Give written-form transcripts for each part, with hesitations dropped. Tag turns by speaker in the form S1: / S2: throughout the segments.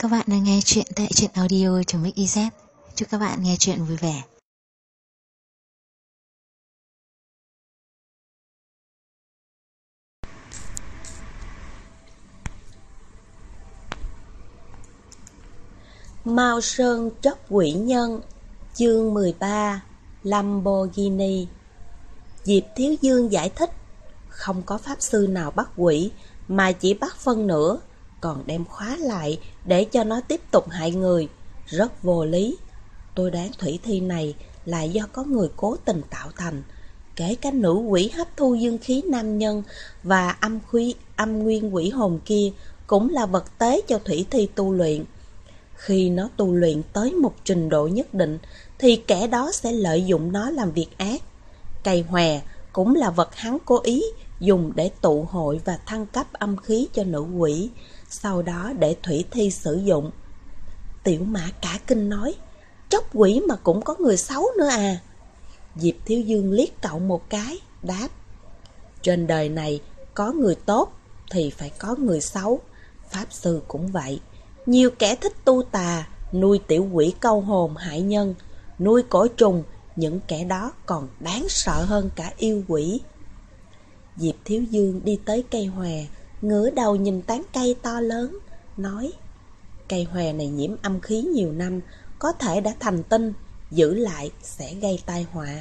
S1: Các bạn đang nghe chuyện tại truyện audio.mix.iz. Chúc các bạn nghe chuyện vui vẻ.
S2: Mao Sơn Tróc Quỷ Nhân. Chương 13. Lamborghini. Diệp Thiếu Dương giải thích, không có pháp sư nào bắt quỷ, mà chỉ bắt phân nửa, còn đem khóa lại để cho nó tiếp tục hại người, rất vô lý. Tôi đoán thủy thi này là do có người cố tình tạo thành, kể cả nữ quỷ hấp thu dương khí nam nhân và âm nguyên quỷ hồn kia cũng là vật tế cho thủy thi tu luyện. Khi nó tu luyện tới một trình độ nhất định thì kẻ đó sẽ lợi dụng nó làm việc ác. Cây hòe cũng là vật hắn cố ý dùng để tụ hội và thăng cấp âm khí cho nữ quỷ, sau đó để thủy thi sử dụng. Tiểu Mã cả kinh nói, tróc quỷ mà cũng có người xấu nữa à? Diệp Thiếu Dương liếc cậu một cái, đáp, trên đời này có người tốt thì phải có người xấu, pháp sư cũng vậy. Nhiều kẻ thích tu tà, nuôi tiểu quỷ câu hồn hại nhân, nuôi cỏ trùng, những kẻ đó còn đáng sợ hơn cả yêu quỷ. Diệp Thiếu Dương đi tới cây hòe, ngửa đầu nhìn tán cây to lớn, nói, cây hòe này nhiễm âm khí nhiều năm, có thể đã thành tinh, giữ lại sẽ gây tai họa.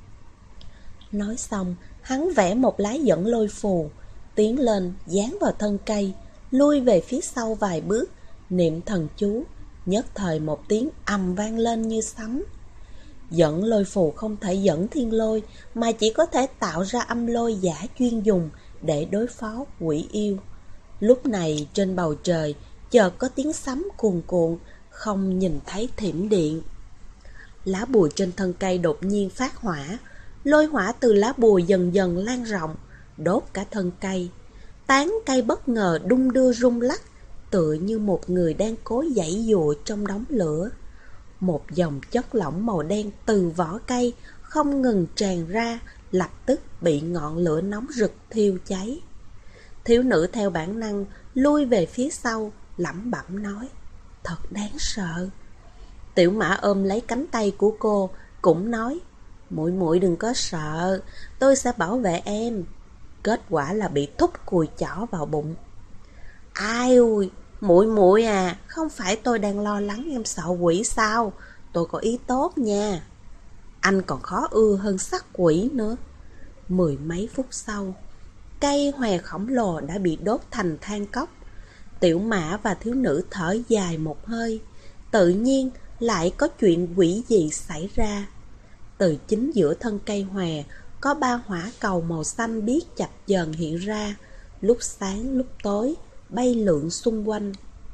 S2: Nói xong, hắn vẽ một lá dẫn lôi phù, tiến lên dán vào thân cây, lui về phía sau vài bước, niệm thần chú, nhất thời một tiếng ầm vang lên như sấm. Dẫn lôi phù không thể dẫn thiên lôi, mà chỉ có thể tạo ra âm lôi giả chuyên dùng để đối phó quỷ yêu. Lúc này trên bầu trời chợt có tiếng sấm cuồn cuộn, không nhìn thấy thiểm điện. Lá bùa trên thân cây đột nhiên phát hỏa, lôi hỏa từ lá bùa dần dần lan rộng, đốt cả thân cây. Tán cây bất ngờ đung đưa rung lắc, tựa như một người đang cố giãy giụa trong đống lửa. Một dòng chất lỏng màu đen từ vỏ cây không ngừng tràn ra, lập tức bị ngọn lửa nóng rực thiêu cháy. Thiếu nữ theo bản năng lui về phía sau, lẩm bẩm nói, thật đáng sợ. Tiểu Mã ôm lấy cánh tay của cô, cũng nói, muội muội đừng có sợ, tôi sẽ bảo vệ em. Kết quả là bị thúc cùi chỏ vào bụng. Ai ui, muội muội à, không phải tôi đang lo lắng em sợ quỷ sao? Tôi có ý tốt nha. Anh còn khó ưa hơn sắc quỷ nữa. Mười mấy phút sau, cây hòe khổng lồ đã bị đốt thành than cốc. Tiểu Mã và thiếu nữ thở dài một hơi. Tự nhiên lại có chuyện quỷ dị xảy ra. Từ chính giữa thân cây hòe có ba hỏa cầu màu xanh biếc chập chờn hiện ra, lúc sáng lúc tối bay lượn xung quanh.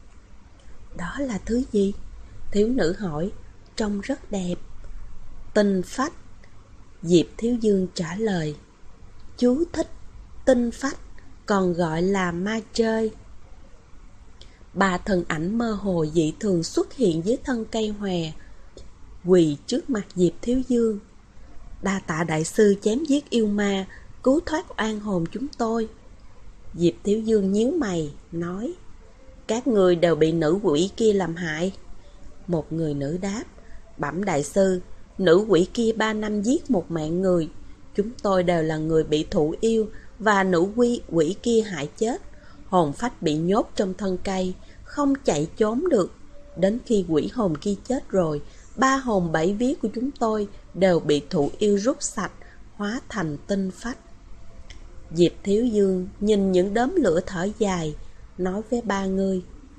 S2: Đó là thứ gì? Thiếu nữ hỏi, trông rất đẹp. Tinh phách. Diệp Thiếu Dương trả lời. Chú thích, tinh phách còn gọi là ma chơi. Ba thân ảnh mơ hồ dị thường xuất hiện dưới thân cây hòe, quỳ trước mặt Diệp Thiếu Dương. Đa tạ đại sư chém giết yêu ma, cứu thoát oan hồn chúng tôi. Diệp Thiếu Dương nhíu mày, nói, các người đều bị nữ quỷ kia làm hại. Một người nữ đáp, bẩm đại sư, nữ quỷ kia 3 năm giết một mạng người. Chúng tôi đều là người bị thụ yêu và nữ quỷ kia hại chết. Hồn phách bị nhốt trong thân cây, không chạy trốn được. Đến khi quỷ hồn kia chết rồi, 3 hồn 7 vía của chúng tôi đều bị thụ yêu rút sạch, hóa thành tinh phách. Diệp Thiếu Dương nhìn những đốm lửa thở dài, nói với ba người,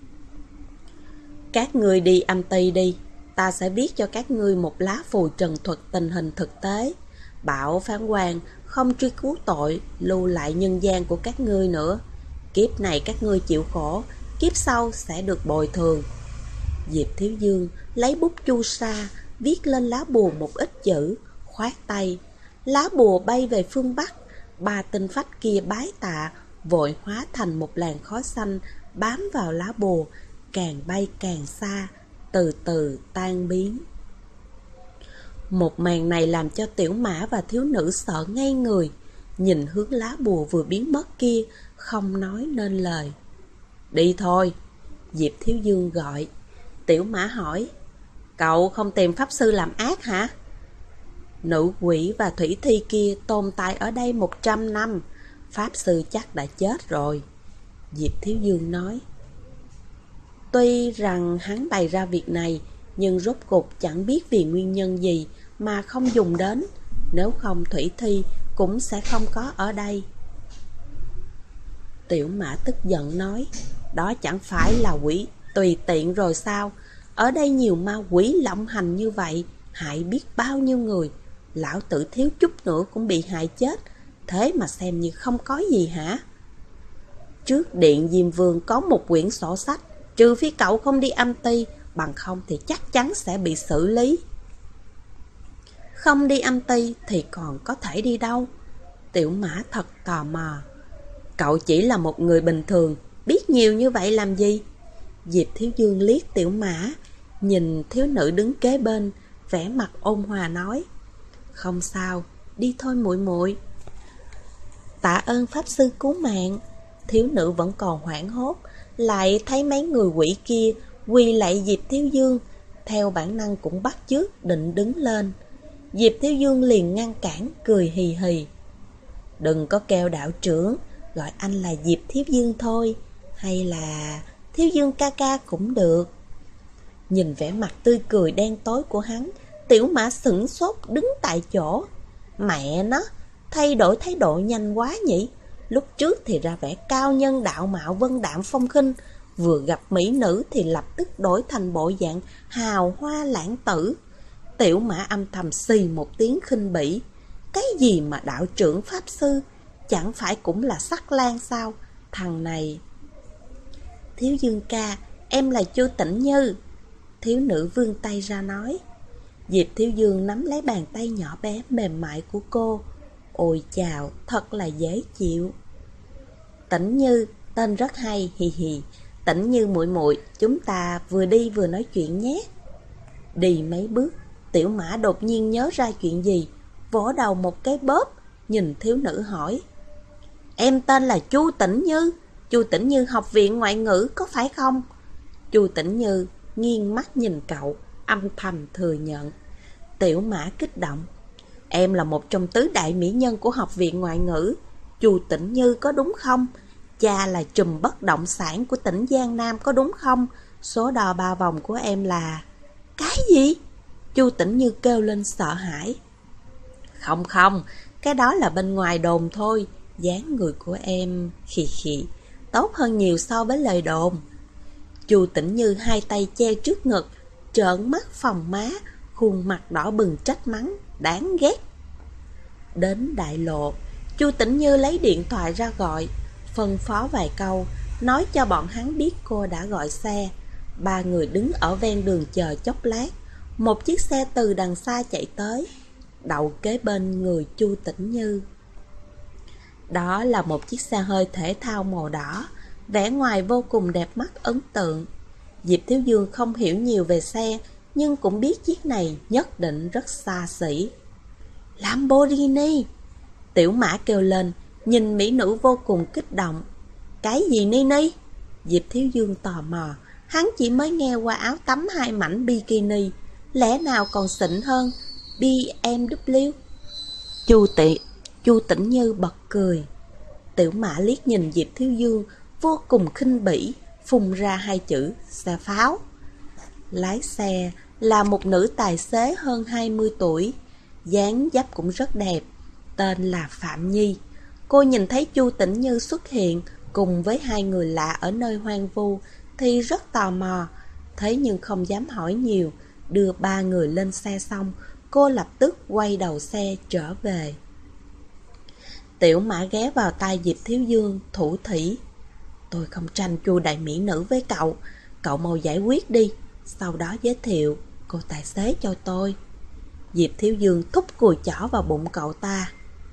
S2: các ngươi đi âm ty đi, ta sẽ viết cho các ngươi một lá phù trần thuật tình hình thực tế, bảo phán quan không truy cứu tội, lưu lại nhân gian của các ngươi nữa. Kiếp này các ngươi chịu khổ, kiếp sau sẽ được bồi thường. Diệp Thiếu Dương lấy bút chu sa, viết lên lá bùa một ít chữ, khoát tay. Lá bùa bay về phương Bắc. 3 tinh phách kia bái tạ, vội hóa thành một làn khói xanh bám vào lá bùa, càng bay càng xa, từ từ tan biến. Một màn này làm cho Tiểu Mã và thiếu nữ sợ ngây người, nhìn hướng lá bùa vừa biến mất kia, không nói nên lời. Đi thôi. Diệp Thiếu Dương gọi. Tiểu Mã hỏi, cậu không tìm pháp sư làm ác hả? Nữ quỷ và thủy thi kia tồn tại ở đây 100 năm, pháp sư chắc đã chết rồi. Diệp Thiếu Dương nói. Tuy rằng hắn bày ra việc này, nhưng rốt cuộc chẳng biết vì nguyên nhân gì mà không dùng đến, nếu không thủy thi cũng sẽ không có ở đây. Tiểu Mã tức giận nói, đó chẳng phải là quỷ tùy tiện rồi sao? Ở đây nhiều ma quỷ lộng hành như vậy, hại biết bao nhiêu người. Lão tử thiếu chút nữa cũng bị hại chết, thế mà xem như không có gì hả? Trước điện Diêm Vương có một quyển sổ sách, trừ phi cậu không đi âm ty, bằng không thì chắc chắn sẽ bị xử lý. Không đi âm ty thì còn có thể đi đâu? Tiểu Mã thật tò mò. Cậu chỉ là một người bình thường, biết nhiều như vậy làm gì? Diệp Thiếu Dương liếc Tiểu Mã, nhìn thiếu nữ đứng kế bên, vẻ mặt ôn hòa nói, không sao, đi thôi muội muội. Tạ ơn pháp sư cứu mạng. Thiếu nữ vẫn còn hoảng hốt, lại thấy mấy người quỷ kia quỳ lạy Diệp Thiếu Dương, theo bản năng cũng bắt chước định đứng lên. Diệp Thiếu Dương liền ngăn cản, cười hì hì. Đừng có kêu đạo trưởng, gọi anh là Diệp Thiếu Dương thôi, hay là Thiếu Dương ca ca cũng được. Nhìn vẻ mặt tươi cười đen tối của hắn, Tiểu Mã sửng sốt đứng tại chỗ. Mẹ nó, thay đổi thái độ nhanh quá nhỉ. Lúc trước thì ra vẻ cao nhân đạo mạo vân đạm phong khinh, vừa gặp mỹ nữ thì lập tức đổi thành bộ dạng hào hoa lãng tử. Tiểu Mã âm thầm xì một tiếng khinh bỉ. Cái gì mà đạo trưởng pháp sư, chẳng phải cũng là sắc lang sao? Thằng này... Thiếu Dương ca, em là Chu Tĩnh Như. Thiếu nữ vươn tay ra nói. Diệp Thiếu Dương nắm lấy bàn tay nhỏ bé mềm mại của cô. Ôi chào, thật là dễ chịu. Tĩnh Như, tên rất hay, hì hì. Tĩnh Như muội muội, chúng ta vừa đi vừa nói chuyện nhé. Đi mấy bước, Tiểu Mã đột nhiên nhớ ra chuyện gì, vỗ đầu một cái bóp, nhìn thiếu nữ hỏi. Em tên là Chu Tĩnh Như, Chu Tĩnh Như học viện ngoại ngữ có phải không? Chu Tĩnh Như nghiêng mắt nhìn cậu, âm thầm thừa nhận. Tiểu Mã kích động. Em là một trong tứ đại mỹ nhân của học viện ngoại ngữ. Chu Tĩnh Như có đúng không? Cha là trùm bất động sản của tỉnh Giang Nam có đúng không? Số đo 3 vòng của em là... Cái gì? Chu Tĩnh Như kêu lên sợ hãi. Không không, cái đó là bên ngoài đồn thôi. Dáng người của em khì khì, tốt hơn nhiều so với lời đồn. Chu Tĩnh Như hai tay che trước ngực, trợn mắt phồng má, khuôn mặt đỏ bừng trách mắng, đáng ghét. Đến đại lộ, Chu Tĩnh Như lấy điện thoại ra gọi, phân phó vài câu, nói cho bọn hắn biết cô đã gọi xe. Ba người đứng ở ven đường chờ chốc lát, một chiếc xe từ đằng xa chạy tới, đậu kế bên người Chu Tĩnh Như. Đó là một chiếc xe hơi thể thao màu đỏ, vẻ ngoài vô cùng đẹp mắt ấn tượng. Diệp Thiếu Dương không hiểu nhiều về xe, nhưng cũng biết chiếc này nhất định rất xa xỉ. Lamborghini! Tiểu Mã kêu lên, nhìn mỹ nữ vô cùng kích động. Cái gì Nini? Diệp Thiếu Dương tò mò, hắn chỉ mới nghe qua áo tắm 2 mảnh bikini, lẽ nào còn xịn hơn BMW? Chu Tĩnh Như bật cười. Tiểu Mã liếc nhìn Diệp Thiếu Dương, vô cùng khinh bỉ, phun ra 2 chữ xe pháo. Lái xe là một nữ tài xế hơn 20 tuổi, dáng dấp cũng rất đẹp, tên là Phạm Nhi. Cô nhìn thấy Chu Tĩnh Như xuất hiện cùng với 2 người lạ ở nơi hoang vu thì rất tò mò, thế nhưng không dám hỏi nhiều. Đưa 3 người lên xe xong, cô lập tức quay đầu xe trở về. Tiểu Mã ghé vào tai Diệp Thiếu Dương, thủ thỉ. Tôi không tranh Chu đại mỹ nữ với cậu, cậu mau giải quyết đi, sau đó giới thiệu cô tài xế cho tôi. Diệp Thiếu Dương thúc cùi chỏ vào bụng cậu ta.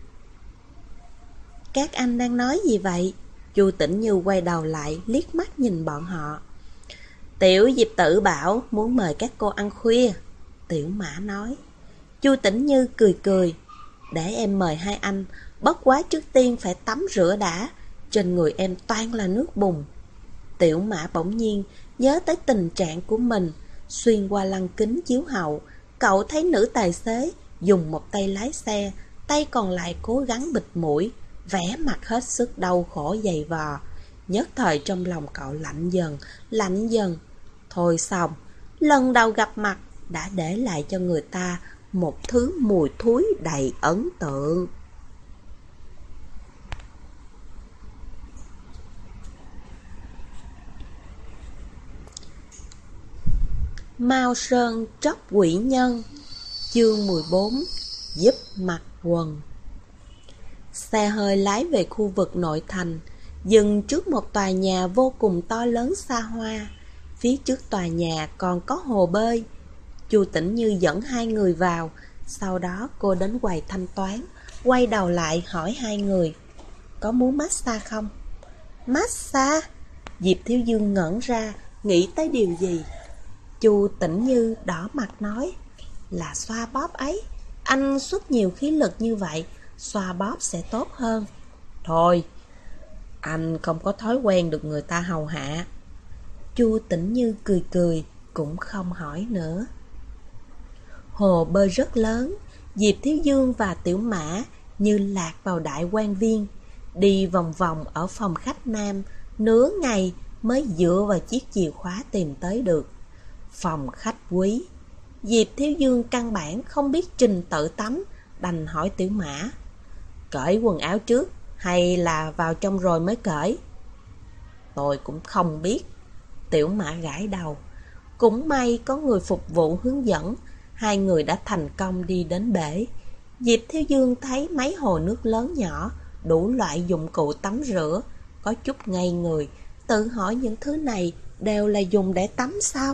S2: Các anh đang nói gì vậy? Chu Tĩnh Như quay đầu lại, liếc mắt nhìn bọn họ. Tiểu Diệp Tử bảo muốn mời các cô ăn khuya. Tiểu Mã nói. Chu Tĩnh Như cười cười. Để em mời 2 anh, bất quá trước tiên phải tắm rửa đã, trên người em toan là nước bùn. Tiểu Mã bỗng nhiên nhớ tới tình trạng của mình. Xuyên qua lăng kính chiếu hậu, cậu thấy nữ tài xế dùng một tay lái xe, tay còn lại cố gắng bịt mũi, vẻ mặt hết sức đau khổ dày vò. Nhất thời trong lòng cậu lạnh dần. Thôi xong, lần đầu gặp mặt đã để lại cho người ta một thứ mùi thúi đầy ấn tượng. Mao Sơn tróc quỷ nhân. Chương 14. Giúp mặc quần. Xe hơi lái về khu vực nội thành, dừng trước một tòa nhà vô cùng to lớn xa hoa. Phía trước tòa nhà còn có hồ bơi. Chu Tĩnh Như dẫn hai người vào. Sau đó cô đến quầy thanh toán, quay đầu lại hỏi hai người: có muốn massage không? Massage? Diệp Thiếu Dương ngẩn ra, nghĩ tới điều gì. Chu Tĩnh Như đỏ mặt nói: là xoa bóp ấy. Anh xuất nhiều khí lực như vậy, xoa bóp sẽ tốt hơn. Thôi, anh không có thói quen được người ta hầu hạ. Chu Tĩnh Như cười, cũng không hỏi nữa. Hồ bơi rất lớn. Diệp Thiếu Dương và Tiểu Mã như lạc vào đại quan viên, đi vòng vòng ở phòng khách nam, nửa ngày mới dựa vào chiếc chìa khóa tìm tới được. Phòng khách quý. Diệp Thiếu Dương căn bản không biết trình tự tắm, đành hỏi Tiểu Mã: cởi quần áo trước hay là vào trong rồi mới cởi? Tôi cũng không biết. Tiểu Mã gãi đầu. Cũng may có người phục vụ hướng dẫn, hai người đã thành công đi đến bể. Diệp Thiếu Dương thấy mấy hồ nước lớn nhỏ, đủ loại dụng cụ tắm rửa, có chút ngây người, tự hỏi những thứ này đều là dùng để tắm sao?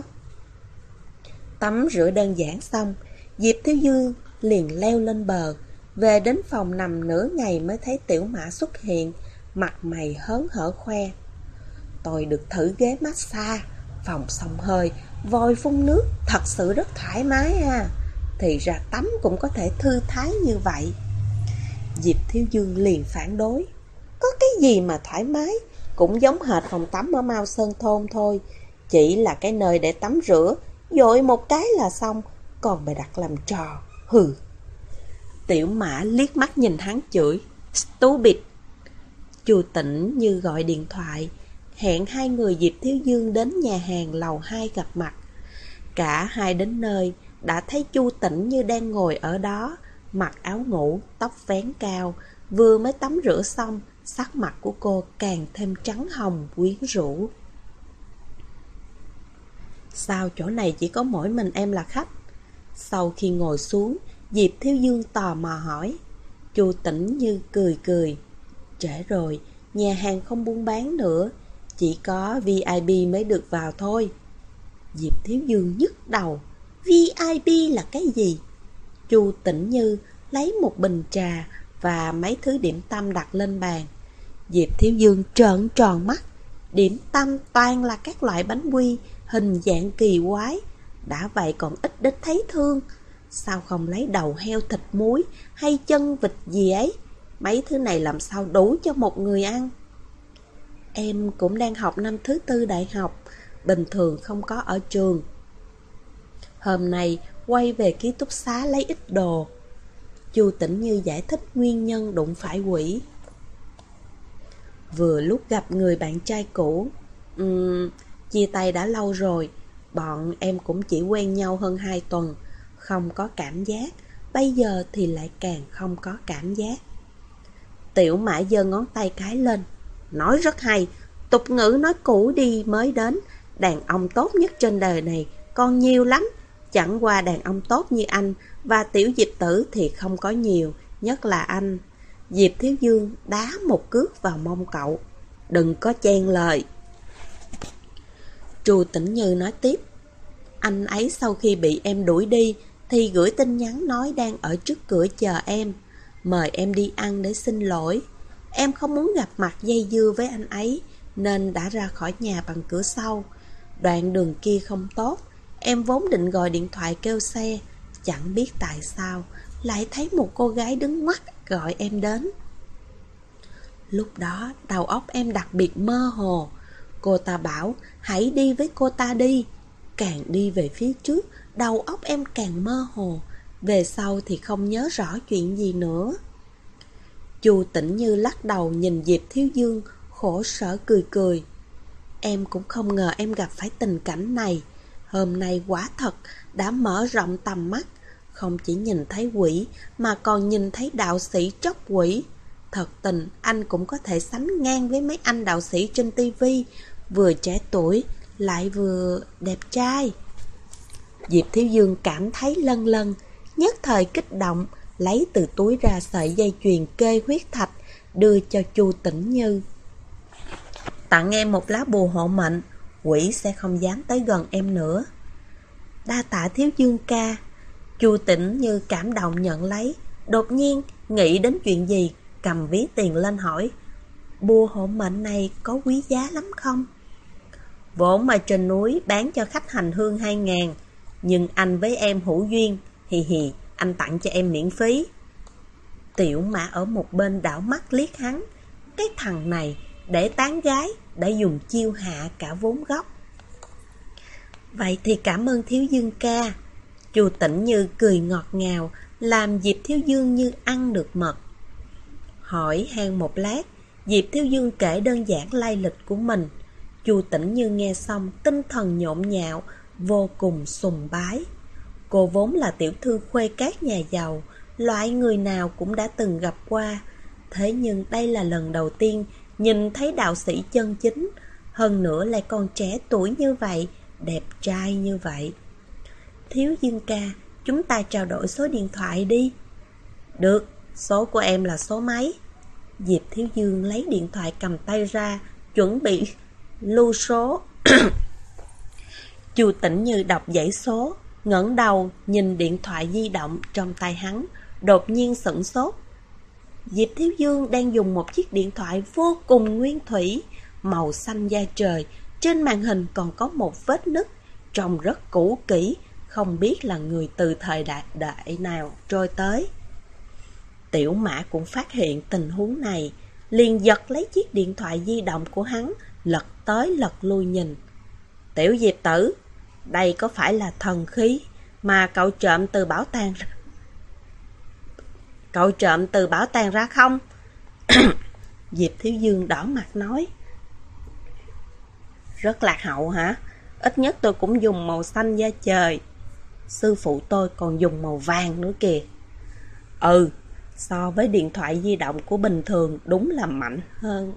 S2: Tắm rửa đơn giản xong, Diệp Thiếu Dương liền leo lên bờ. Về đến phòng nằm nửa ngày mới thấy Tiểu Mã xuất hiện, mặt mày hớn hở khoe: tôi được thử ghế massage, phòng xông hơi, vòi phun nước, thật sự rất thoải mái ha. Thì ra tắm cũng có thể thư thái như vậy. Diệp Thiếu Dương liền phản đối: có cái gì mà thoải mái, cũng giống hệt phòng tắm ở Mao Sơn thôn thôi, chỉ là cái nơi để tắm rửa, dội một cái là xong, còn bày đặt làm trò. Hừ. Tiểu Mã liếc mắt nhìn hắn chửi: stupid. Chu Tĩnh Như gọi điện thoại, hẹn hai người Diệp Thiếu Dương đến nhà hàng lầu 2 gặp mặt. Cả hai đến nơi, đã thấy Chu Tĩnh Như đang ngồi ở đó, mặc áo ngủ, tóc vén cao, vừa mới tắm rửa xong, sắc mặt của cô càng thêm trắng hồng quyến rũ. Sao chỗ này chỉ có mỗi mình em là khách? Sau khi ngồi xuống, Diệp Thiếu Dương tò mò hỏi. Chu Tĩnh Như cười. Trễ rồi, nhà hàng không buôn bán nữa, chỉ có VIP mới được vào thôi. Diệp Thiếu Dương nhức đầu. VIP là cái gì? Chu Tĩnh Như lấy một bình trà và mấy thứ điểm tâm đặt lên bàn. Diệp Thiếu Dương trợn tròn mắt. Điểm tâm toàn là các loại bánh quy, hình dạng kỳ quái. Đã vậy còn ít đích thấy thương. Sao không lấy đầu heo thịt muối hay chân vịt gì ấy? Mấy thứ này làm sao đủ cho một người ăn? Em cũng đang học năm thứ 4 đại học, bình thường không có ở trường. Hôm nay quay về ký túc xá lấy ít đồ. Chu Tĩnh Như giải thích nguyên nhân đụng phải quỷ. Vừa lúc gặp người bạn trai cũ. Chia tay đã lâu rồi, bọn em cũng chỉ quen nhau hơn 2 tuần, không có cảm giác. Bây giờ thì lại càng không có cảm giác. Tiểu Mã giơ ngón tay cái lên. Nói rất hay, tục ngữ nói cũ đi mới đến. Đàn ông tốt nhất trên đời này còn nhiều lắm. Chẳng qua đàn ông tốt như anh và Tiểu Diệp Tử thì không có nhiều, nhất là anh. Diệp Thiếu Dương đá một cước vào mông cậu. Đừng có chen lời. Chu Tĩnh Như nói tiếp. Anh ấy sau khi bị em đuổi đi thì gửi tin nhắn nói đang ở trước cửa chờ em, mời em đi ăn để xin lỗi. Em không muốn gặp mặt dây dưa với anh ấy nên đã ra khỏi nhà bằng cửa sau. Đoạn đường kia không tốt, em vốn định gọi điện thoại kêu xe, chẳng biết tại sao lại thấy một cô gái đứng ngoắt gọi em đến. Lúc đó đầu óc em đặc biệt mơ hồ, Cô ta bảo hãy đi với cô ta đi. Càng đi về phía trước, đầu óc em càng mơ hồ. Về sau thì không nhớ rõ chuyện gì nữa. Chu Tĩnh Như lắc đầu nhìn Diệp Thiếu Dương, khổ sở cười cười. Em cũng không ngờ em gặp phải tình cảnh này. Hôm nay quả thật đã mở rộng tầm mắt. Không chỉ nhìn thấy quỷ mà còn nhìn thấy đạo sĩ tróc quỷ. Thật tình anh cũng có thể sánh ngang với mấy anh đạo sĩ trên tivi, vừa trẻ tuổi lại vừa đẹp trai. Diệp Thiếu Dương cảm thấy lân lân, nhất thời kích động, lấy từ túi ra sợi dây chuyền kê huyết thạch, đưa cho Chu Tĩnh Như. Tặng em một lá bùa hộ mệnh, quỷ sẽ không dám tới gần em nữa. Đa tạ Thiếu Dương ca. Chu Tĩnh Như cảm động nhận lấy, đột nhiên nghĩ đến chuyện gì, cầm ví tiền lên hỏi. Bùa hộ mệnh này có quý giá lắm không? Vốn ở trên núi bán cho khách hành hương 2.000, nhưng anh với em hữu duyên, hì hì, anh tặng cho em miễn phí. Tiểu Mã ở một bên đảo mắt liếc hắn. Cái thằng này để tán gái đã dùng chiêu hạ cả vốn gốc. Vậy thì cảm ơn Thiếu Dương ca. Chu Tĩnh Như cười ngọt ngào, làm Diệp Thiếu Dương như ăn được mật. Hỏi han một lát, Diệp Thiếu Dương kể đơn giản lai lịch của mình. Chu Tĩnh Như nghe xong tinh thần nhộn nhạo, vô cùng sùng bái. Cô vốn là tiểu thư khuê các nhà giàu, loại người nào cũng đã từng gặp qua. Thế nhưng đây là lần đầu tiên nhìn thấy đạo sĩ chân chính, hơn nữa lại còn trẻ tuổi như vậy, đẹp trai như vậy. Thiếu Dương ca, chúng ta trao đổi số điện thoại đi. Được, số của em là số mấy? Diệp Thiếu Dương lấy điện thoại cầm tay ra, chuẩn bị lưu số. Chu Tĩnh Như đọc dãy số, ngẩng đầu nhìn điện thoại di động trong tay hắn, đột nhiên sửng sốt. Diệp Thiếu Dương đang dùng một chiếc điện thoại vô cùng nguyên thủy, màu xanh da trời, trên màn hình còn có một vết nứt, trông rất cũ kỹ, không biết là người từ thời đại nào trôi tới. Tiểu Mã cũng phát hiện tình huống này, liền giật lấy chiếc điện thoại di động của hắn, lật tới lật lui nhìn. Tiểu Diệp tử, đây có phải là thần khí mà cậu trộm từ bảo tàng ra không? Diệp Thiếu Dương đỏ mặt nói. Rất lạc hậu hả? Ít nhất tôi cũng dùng màu xanh da trời. Sư phụ tôi còn dùng màu vàng nữa kìa. Ừ, so với điện thoại di động của bình thường đúng là mạnh hơn.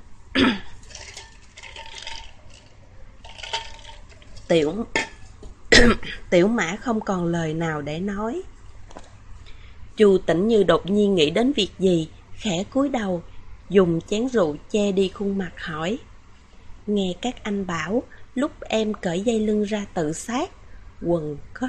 S2: Tiểu Mã không còn lời nào để nói. Chu Tĩnh Như đột nhiên nghĩ đến việc gì, khẽ cúi đầu, dùng chén rượu che đi khuôn mặt hỏi. Nghe các anh bảo, lúc em cởi dây lưng ra tự sát, quần có...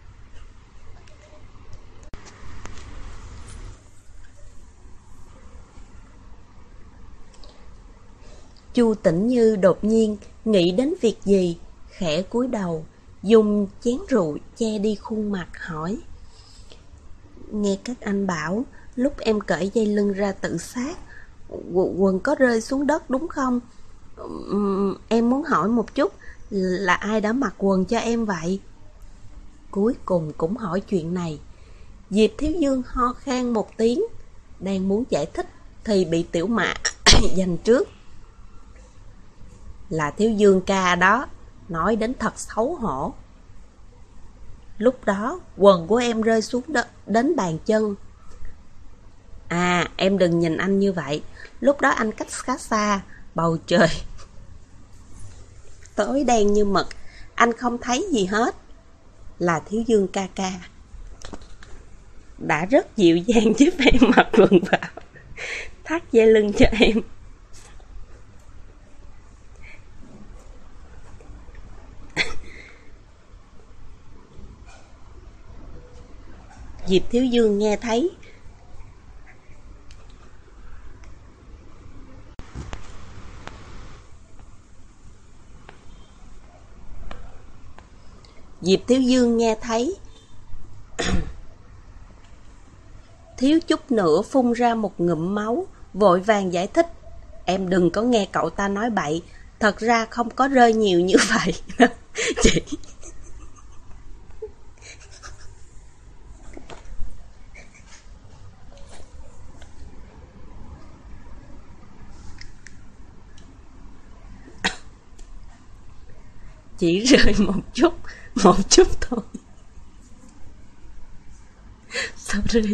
S2: Chu Tĩnh Như đột nhiên nghĩ đến việc gì, khẽ cúi đầu, dùng chén rượu che đi khuôn mặt hỏi. Nghe các anh bảo, lúc em cởi dây lưng ra tự sát, quần có rơi xuống đất đúng không? Em muốn hỏi một chút, là ai đã mặc quần cho em vậy? Cuối cùng cũng hỏi chuyện này. Diệp Thiếu Dương ho khan một tiếng, đang muốn giải thích thì bị Tiểu Mã giành trước. Là Thiếu Dương ca đó, nói đến thật xấu hổ. Lúc đó quần của em rơi xuống đến bàn chân. À, em đừng nhìn anh như vậy. Lúc đó anh cách khá xa, bầu trời tối đen như mực, anh không thấy gì hết. Là Thiếu Dương ca ca đã rất dịu dàng giúp em mặc quần vào, thắt dây lưng cho em. Diệp Thiếu Dương nghe thấy thiếu chút nữa phun ra một ngụm máu, vội vàng giải thích. Em đừng có nghe cậu ta nói bậy, Thật ra không có rơi nhiều như vậy. Chỉ rơi một chút thôi. Sorry.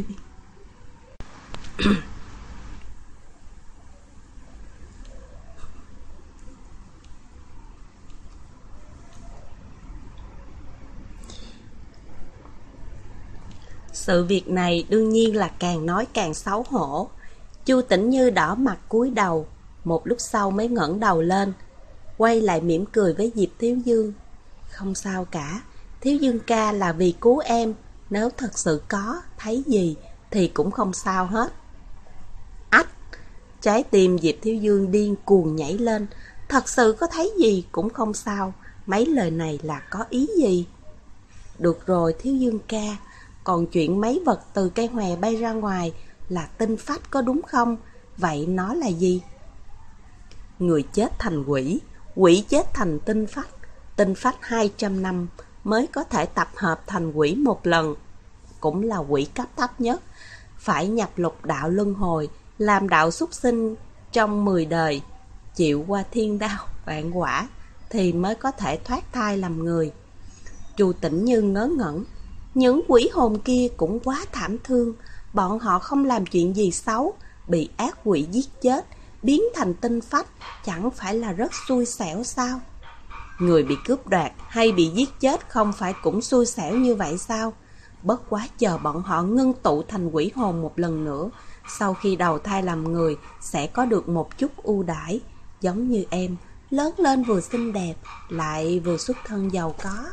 S2: Sự việc này đương nhiên là càng nói càng xấu hổ. Chu Tĩnh Như đỏ mặt cúi đầu, một lúc sau mới ngẩng đầu lên, quay lại mỉm cười với Diệp Thiếu Dương. Không sao cả, Thiếu Dương ca là vì cứu em, nếu thật sự có, thấy gì thì cũng không sao hết. Ách! Trái tim Diệp Thiếu Dương điên cuồng nhảy lên, thật sự có thấy gì cũng không sao, mấy lời này là có ý gì? Được rồi Thiếu Dương ca, còn chuyện mấy vật từ cây hòe bay ra ngoài là tinh phách có đúng không? Vậy nó là gì? Người chết thành quỷ, quỷ chết thành tinh phách 200 năm mới có thể tập hợp thành quỷ một lần. Cũng là quỷ cấp thấp nhất, phải nhập lục đạo luân hồi, làm đạo súc sinh trong 10 đời, chịu qua thiên đao, vạn quả, thì mới có thể thoát thai làm người. Chu Tĩnh Như ngớ ngẩn, những quỷ hồn kia cũng quá thảm thương, bọn họ không làm chuyện gì xấu, bị ác quỷ giết chết, biến thành tinh phách, chẳng phải là rất xui xẻo sao? Người bị cướp đoạt hay bị giết chết không phải cũng xui xẻo như vậy sao? Bất quá chờ bọn họ ngưng tụ thành quỷ hồn một lần nữa, sau khi đầu thai làm người sẽ có được một chút ưu đãi, giống như em, lớn lên vừa xinh đẹp, lại vừa xuất thân giàu có.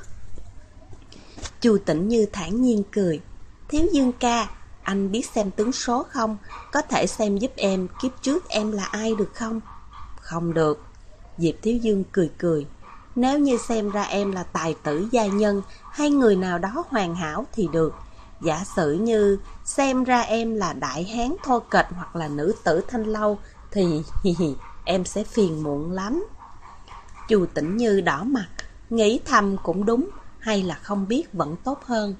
S2: Chu Tĩnh Như thản nhiên cười. Thiếu Dương ca, anh biết xem tướng số không? Có thể xem giúp em kiếp trước em là ai được không? Không được. Diệp Thiếu Dương cười cười. Nếu như xem ra em là tài tử gia nhân hay người nào đó hoàn hảo thì được. Giả sử như xem ra em là đại hán thô kệch hoặc là nữ tử thanh lâu thì em sẽ phiền muộn lắm. Chu Tĩnh Như đỏ mặt, nghĩ thầm cũng đúng, hay là không biết vẫn tốt hơn.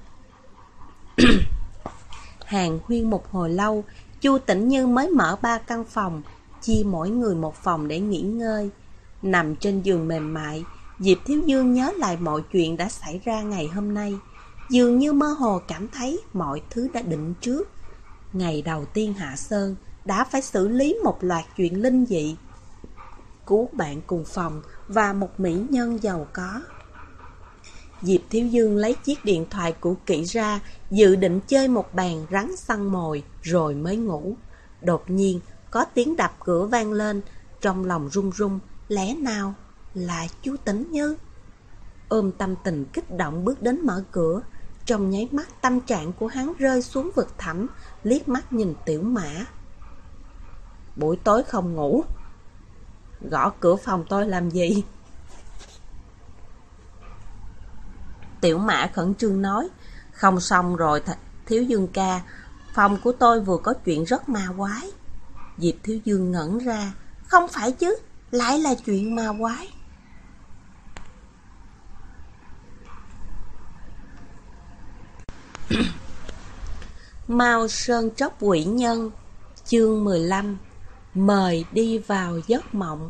S2: Hàng huyên một hồi lâu, Chu Tĩnh Như mới mở 3 căn phòng, chia mỗi người một phòng để nghỉ ngơi. Nằm trên giường mềm mại, Diệp Thiếu Dương nhớ lại mọi chuyện đã xảy ra ngày hôm nay, dường như mơ hồ cảm thấy mọi thứ đã định trước. Ngày đầu tiên hạ sơn, đã phải xử lý một loạt chuyện linh dị, cứu bạn cùng phòng và một mỹ nhân giàu có. Diệp Thiếu Dương lấy chiếc điện thoại cũ kỹ ra, dự định chơi một bàn rắn săn mồi rồi mới ngủ. Đột nhiên có tiếng đập cửa vang lên, trong lòng run run, lẽ nào là Chu Tĩnh Như? Ôm tâm tình kích động bước đến mở cửa, trong nháy mắt tâm trạng của hắn rơi xuống vực thẳm, liếc mắt nhìn Tiểu Mã. Buổi tối không ngủ, gõ cửa phòng tôi làm gì? Tiểu Mã khẩn trương nói, không xong rồi Thiếu Dương ca, phòng của tôi vừa có chuyện rất ma quái. Diệp Thiếu Dương ngẩn ra, không phải chứ, lại là chuyện ma quái. Mao Sơn Tróc Quỷ Nhân, chương 15, mời đi vào giấc mộng.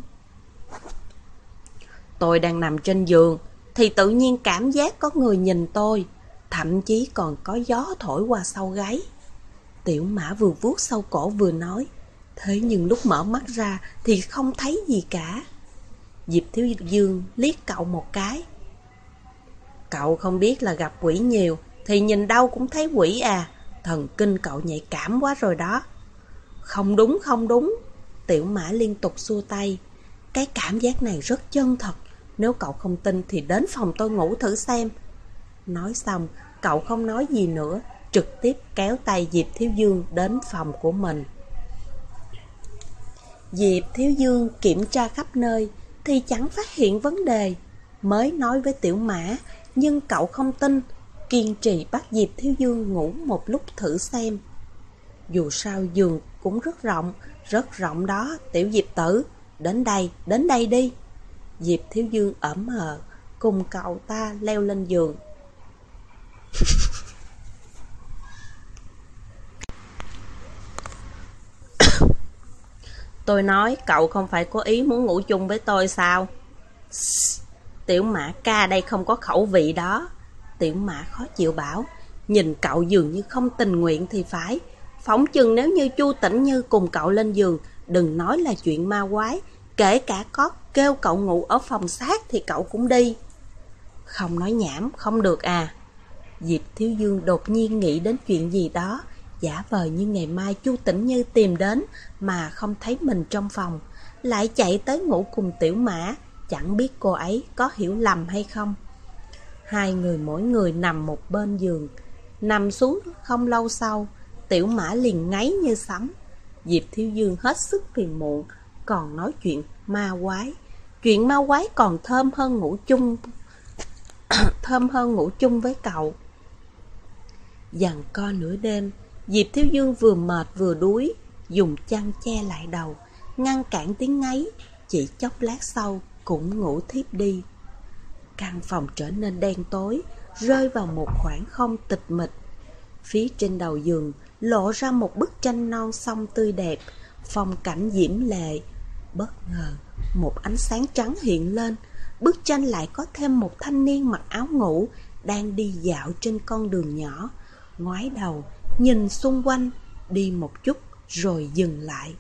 S2: Tôi đang nằm trên giường thì tự nhiên cảm giác có người nhìn tôi, thậm chí còn có gió thổi qua sau gáy. Tiểu Mã vừa vuốt sau cổ vừa nói, thế nhưng lúc mở mắt ra thì không thấy gì cả. Diệp Thiếu Dương liếc cậu một cái. Cậu không biết là gặp quỷ nhiều thì nhìn đâu cũng thấy quỷ à, thần kinh cậu nhạy cảm quá rồi đó. Không đúng, không đúng. Tiểu Mã liên tục xua tay. Cái cảm giác này rất chân thật, nếu cậu không tin thì đến phòng tôi ngủ thử xem. Nói xong, cậu không nói gì nữa, trực tiếp kéo tay Diệp Thiếu Dương đến phòng của mình. Diệp Thiếu Dương kiểm tra khắp nơi thì chẳng phát hiện vấn đề, mới nói với Tiểu Mã, nhưng cậu không tin, kiên trì bắt Diệp Thiếu Dương ngủ một lúc thử xem. Dù sao giường cũng rất rộng đó, Tiểu Diệp tử, đến đây đi. Diệp Thiếu Dương ẩm ờ cùng cậu ta leo lên giường. Tôi nói cậu không phải cố ý muốn ngủ chung với tôi sao? Tiểu Mã ca đây không có khẩu vị đó. Tiểu Mã khó chịu bảo, nhìn cậu dường như không tình nguyện thì phải. Phỏng chừng nếu như Chu Tĩnh Như cùng cậu lên giường, đừng nói là chuyện ma quái, kể cả có kêu cậu ngủ ở phòng sát thì cậu cũng đi. Không nói nhảm, không được à? Diệp Thiếu Dương đột nhiên nghĩ đến chuyện gì đó, giả vờ như ngày mai Chu Tĩnh Như tìm đến mà không thấy mình trong phòng, lại chạy tới ngủ cùng Tiểu Mã, chẳng biết cô ấy có hiểu lầm hay không. Hai người mỗi người nằm một bên giường. Nằm xuống không lâu sau, Tiểu Mã liền ngáy như sấm. Diệp Thiếu Dương hết sức phiền muộn, còn nói chuyện ma quái. Chuyện ma quái còn thơm hơn ngủ chung với cậu. Giằng co nửa đêm, Diệp Thiếu Dương vừa mệt vừa đuối, dùng chăn che lại đầu, ngăn cản tiếng ngáy, chỉ chốc lát sau cũng ngủ thiếp đi. Căn phòng trở nên đen tối, rơi vào một khoảng không tịch mịch. Phía trên đầu giường lộ ra một bức tranh non sông tươi đẹp, phong cảnh diễm lệ. Bất ngờ, một ánh sáng trắng hiện lên, bức tranh lại có thêm một thanh niên mặc áo ngủ đang đi dạo trên con đường nhỏ, ngoái đầu nhìn xung quanh, đi một chút rồi dừng lại.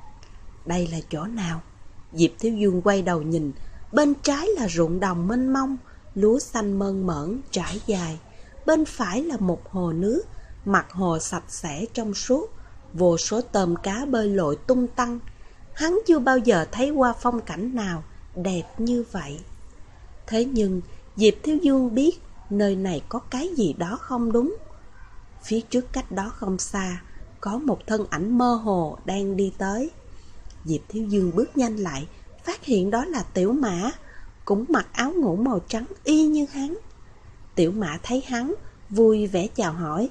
S2: Đây là chỗ nào? Diệp Thiếu Dương quay đầu nhìn, bên trái là ruộng đồng mênh mông, lúa xanh mơn mởn trải dài, bên phải là một hồ nước, mặt hồ sạch sẽ trong suốt, vô số tôm cá bơi lội tung tăng. Hắn chưa bao giờ thấy qua phong cảnh nào đẹp như vậy. Thế nhưng Diệp Thiếu Dương biết nơi này có cái gì đó không đúng. Phía trước cách đó không xa, có một thân ảnh mơ hồ đang đi tới. Diệp Thiếu Dương bước nhanh lại, phát hiện đó là Tiểu Mã, cũng mặc áo ngủ màu trắng y như hắn. Tiểu Mã thấy hắn, vui vẻ chào hỏi.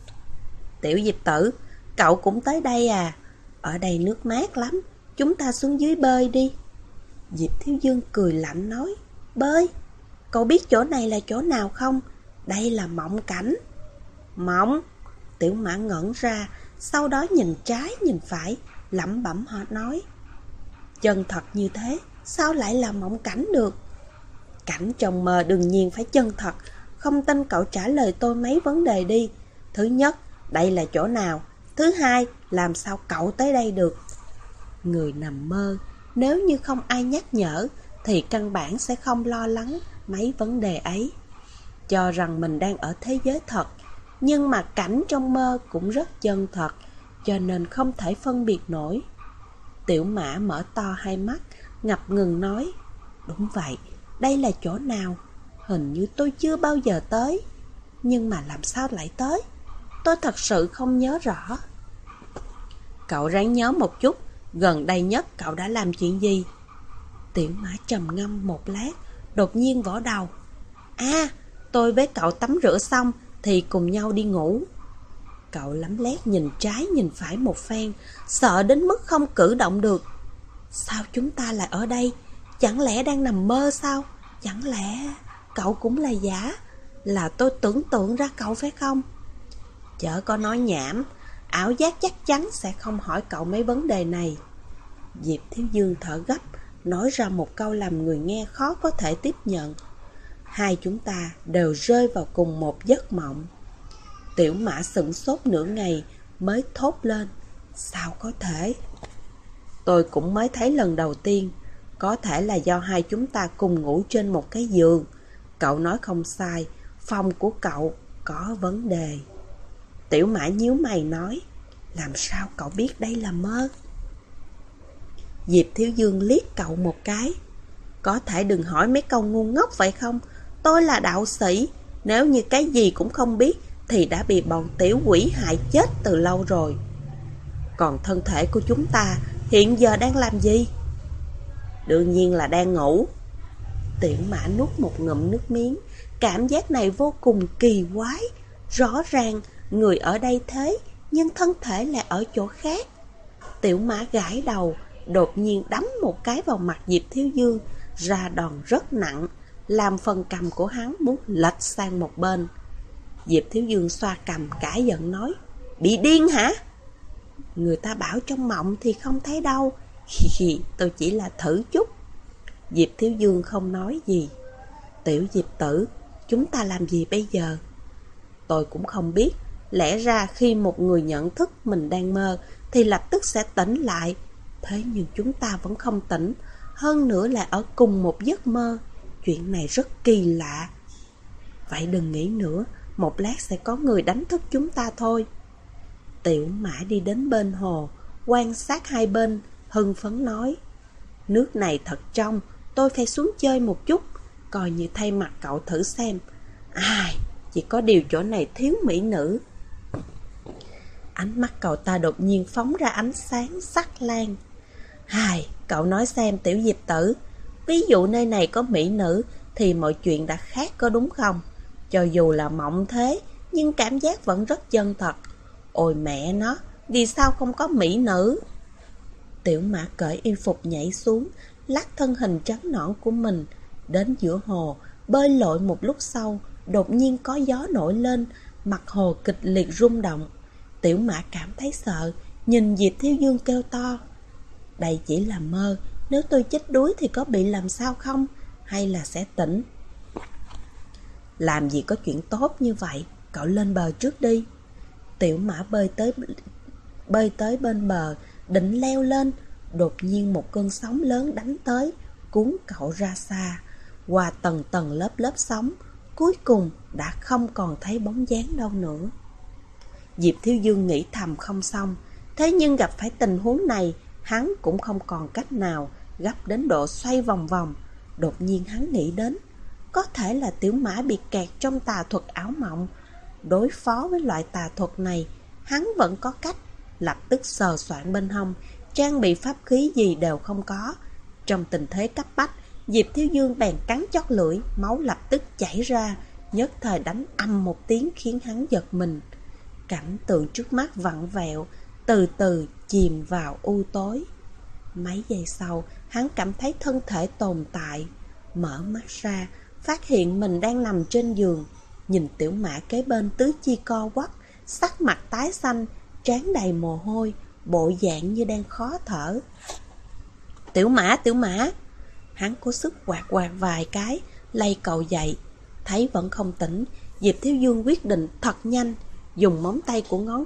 S2: Tiểu Diệp tử, cậu cũng tới đây à? Ở đây nước mát lắm, chúng ta xuống dưới bơi đi. Diệp Thiếu Dương cười lạnh nói, bơi? Cậu biết chỗ này là chỗ nào không? Đây là mộng cảnh. Mộng? Tiểu Mã ngẩn ra, sau đó nhìn trái nhìn phải, lẩm bẩm họ nói, chân thật như thế, sao lại là mộng cảnh được? Cảnh trong mơ đương nhiên phải chân thật. Không tin cậu trả lời tôi mấy vấn đề đi. Thứ nhất, đây là chỗ nào? Thứ hai, làm sao cậu tới đây được? Người nằm mơ, nếu như không ai nhắc nhở thì căn bản sẽ không lo lắng mấy vấn đề ấy, cho rằng mình đang ở thế giới thật. Nhưng mà cảnh trong mơ cũng rất chân thật, cho nên không thể phân biệt nổi. Tiểu Mã mở to hai mắt, ngập ngừng nói, đúng vậy, đây là chỗ nào? Hình như tôi chưa bao giờ tới. Nhưng mà làm sao lại tới? Tôi thật sự không nhớ rõ. Cậu ráng nhớ một chút, gần đây nhất cậu đã làm chuyện gì? Tiểu Mã trầm ngâm một lát, đột nhiên vỗ đầu. Tôi với cậu tắm rửa xong thì cùng nhau đi ngủ. Cậu lấm lét nhìn trái nhìn phải một phen, sợ đến mức không cử động được. Sao chúng ta lại ở đây? Chẳng lẽ đang nằm mơ sao? Chẳng lẽ cậu cũng là giả? Là tôi tưởng tượng ra cậu phải không? Chớ có nói nhảm, ảo giác chắc chắn sẽ không hỏi cậu mấy vấn đề này. Diệp Thiếu Dương thở gấp, nói ra một câu làm người nghe khó có thể tiếp nhận. Hai chúng ta đều rơi vào cùng một giấc mộng. Tiểu Mã sửng sốt nửa ngày mới thốt lên, sao có thể? Tôi cũng mới thấy lần đầu tiên. Có thể là do hai chúng ta cùng ngủ trên một cái giường. Cậu nói không sai, phòng của cậu có vấn đề. Tiểu Mã nhíu mày nói, làm sao cậu biết đây là mơ? Diệp Thiếu Dương liếc cậu một cái. Có thể đừng hỏi mấy câu ngu ngốc vậy không? Tôi là đạo sĩ, nếu như cái gì cũng không biết thì đã bị bọn tiểu quỷ hại chết từ lâu rồi. Còn thân thể của chúng ta hiện giờ đang làm gì? Đương nhiên là đang ngủ. Tiểu Mã nuốt một ngụm nước miếng. Cảm giác này vô cùng kỳ quái. Rõ ràng người ở đây thế, nhưng thân thể lại ở chỗ khác. Tiểu Mã gãi đầu, đột nhiên đấm một cái vào mặt Diệp Thiếu Dương, ra đòn rất nặng, làm phần cằm của hắn muốn lệch sang một bên. Diệp Thiếu Dương xoa cằm cãi giận nói: bị điên hả? Người ta bảo trong mộng thì không thấy đâu. Tôi chỉ là thử chút. Diệp Thiếu Dương không nói gì. Tiểu Diệp tử, chúng ta làm gì bây giờ? Tôi cũng không biết. Lẽ ra khi một người nhận thức mình đang mơ thì lập tức sẽ tỉnh lại. Thế nhưng chúng ta vẫn không tỉnh, hơn nữa lại ở cùng một giấc mơ. Chuyện này rất kỳ lạ. Vậy đừng nghĩ nữa, một lát sẽ có người đánh thức chúng ta thôi. Tiểu Mã đi đến bên hồ, quan sát hai bên, hưng phấn nói: nước này thật trong, tôi phải xuống chơi một chút, coi như thay mặt cậu thử xem. Ai, chỉ có điều chỗ này thiếu mỹ nữ. Ánh mắt cậu ta đột nhiên phóng ra ánh sáng sắc lan. Ai, cậu nói xem Tiểu Diệp tử, ví dụ nơi này có mỹ nữ thì mọi chuyện đã khác có đúng không? Cho dù là mộng thế, nhưng cảm giác vẫn rất chân thật. Ôi mẹ nó, vì sao không có mỹ nữ? Tiểu Mã cởi y phục nhảy xuống, lắc thân hình trắng nõn của mình đến giữa hồ, bơi lội một lúc sau, đột nhiên có gió nổi lên, mặt hồ kịch liệt rung động. Tiểu Mã cảm thấy sợ, nhìn Diệp Thiếu Dương kêu to: đây chỉ là mơ, nếu tôi chết đuối thì có bị làm sao không? Hay là sẽ tỉnh? Làm gì có chuyện tốt như vậy, cậu lên bờ trước đi. Tiểu Mã bơi tới bên bờ, định leo lên. Đột nhiên một cơn sóng lớn đánh tới, cuốn cậu ra xa, qua tầng tầng lớp lớp sóng, cuối cùng đã không còn thấy bóng dáng đâu nữa. Diệp Thiếu Dương nghĩ thầm không xong, thế nhưng gặp phải tình huống này, hắn cũng không còn cách nào, gấp đến độ xoay vòng vòng. Đột nhiên hắn nghĩ đến, có thể là Tiểu Mã bị kẹt trong tà thuật ảo mộng. Đối phó với loại tà thuật này, hắn vẫn có cách. Lập tức sờ soạn bên hông, trang bị pháp khí gì đều không có. Trong tình thế cấp bách, Diệp Thiếu Dương bèn cắn chót lưỡi, máu lập tức chảy ra, nhất thời đánh ầm một tiếng khiến hắn giật mình. Cảnh tượng trước mắt vặn vẹo, từ từ chìm vào u tối. Mấy giây sau, hắn cảm thấy thân thể tồn tại. Mở mắt ra, phát hiện mình đang nằm trên giường. Nhìn Tiểu Mã kế bên tứ chi co quắp, sắc mặt tái xanh, trán đầy mồ hôi, bộ dạng như đang khó thở. Tiểu Mã. Hắn cố sức quạt vài cái, lay cậu dậy. Thấy vẫn không tỉnh, Diệp Thiếu Dương quyết định thật nhanh, dùng móng tay của ngón